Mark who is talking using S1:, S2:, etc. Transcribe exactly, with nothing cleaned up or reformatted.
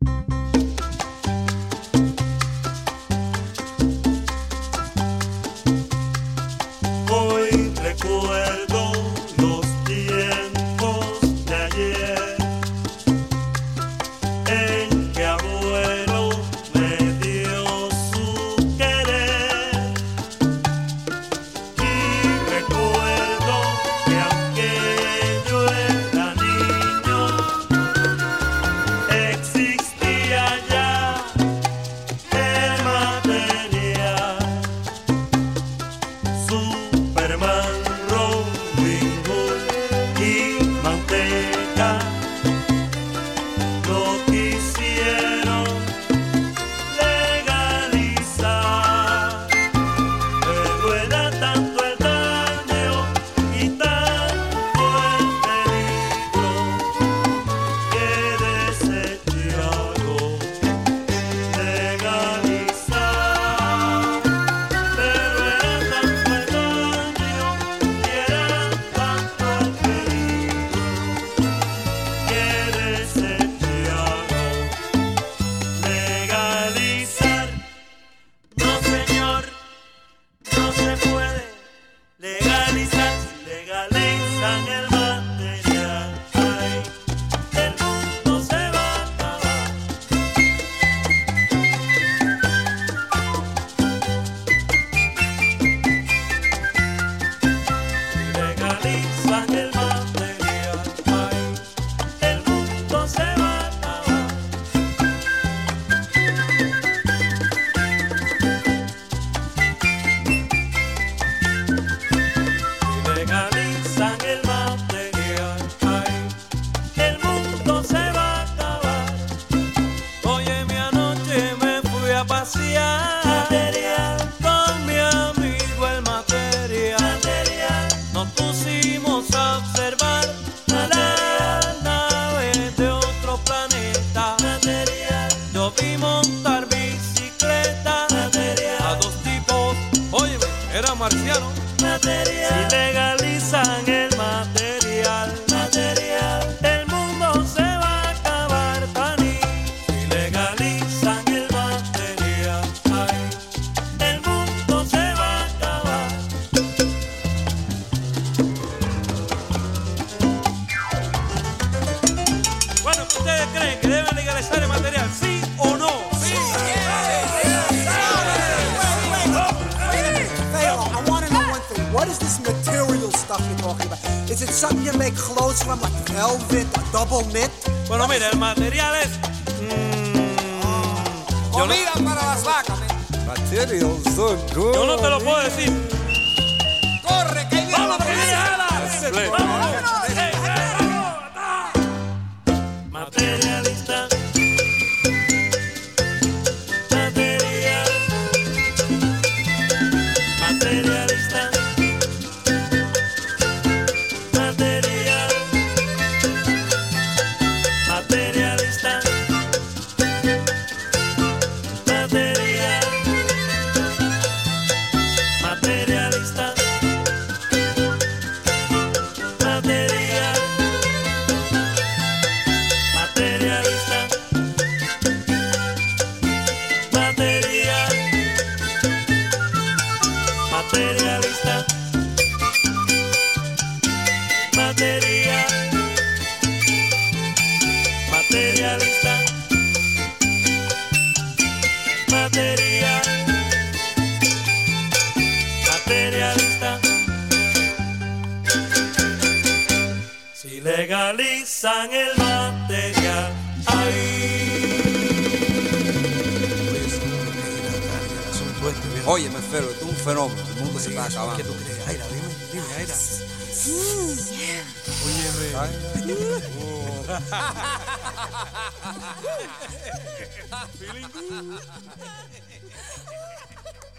S1: Hoy recuerdo los tiempos de ayer en que abuelo me dio su querer, y recuerdo que aunque yo era niño existía ya el material. Superman, Robin Hood y manteca lo quisieron legalizar, pero era tanto el daño y tanto el peligro que deseché algo legalizar, pero era tanto el daño y era tanto el peligro que deseché algo legalizar. No, señor, no se puede legalizar. Si legalizan el material, ay, el mundo se va a acabar. Si legalizan el material, ay, el mundo se va a acabar. Si legalizan el material, ay, el mundo se va a acabar. Oye, mi anoche me fui a pasear material con mi amigo el material. Material. Nos pusimos a observar las naves de otro planeta. Material. Yo vi montar bicicleta material a dos tipos. Oye, era marciano. Material. Si legalizan el material, material, el mundo se va a acabar, Tani. Si legalizan el material, ay, el mundo se va a acabar. Bueno, ¿ustedes creen que deben legalizar el material? ¿Sí o no? Sí.
S2: Pharaoh, I want to know one thing. What is this material stuff you're talking about? Is it something you make clothes from, like velvet or double knit?
S1: Bueno, mira, el material es... mm, yo, no,
S3: Comida para las vacas, man.
S4: Materials so good.
S1: yo no te lo puedo decir.
S3: Corre, que ahí viene
S1: ¡Vamos,
S3: la
S1: que viene
S3: policía.
S1: Ala! ¡Vamos! ¡Ey, ey, vamos! Materialista. Material. Materialista. Material. Materialista. Material. Materialista. Material. Materialista. Material. Materialista. Material. Materialista. Material. Materialista. Si legalizan el material,
S4: Oye, me Fero, esto es un fenómeno. El mundo se está acabando.
S2: ¿Qué tú crees? Aira, dime, dime, Aira.
S4: Óyeme.
S1: Feeling good.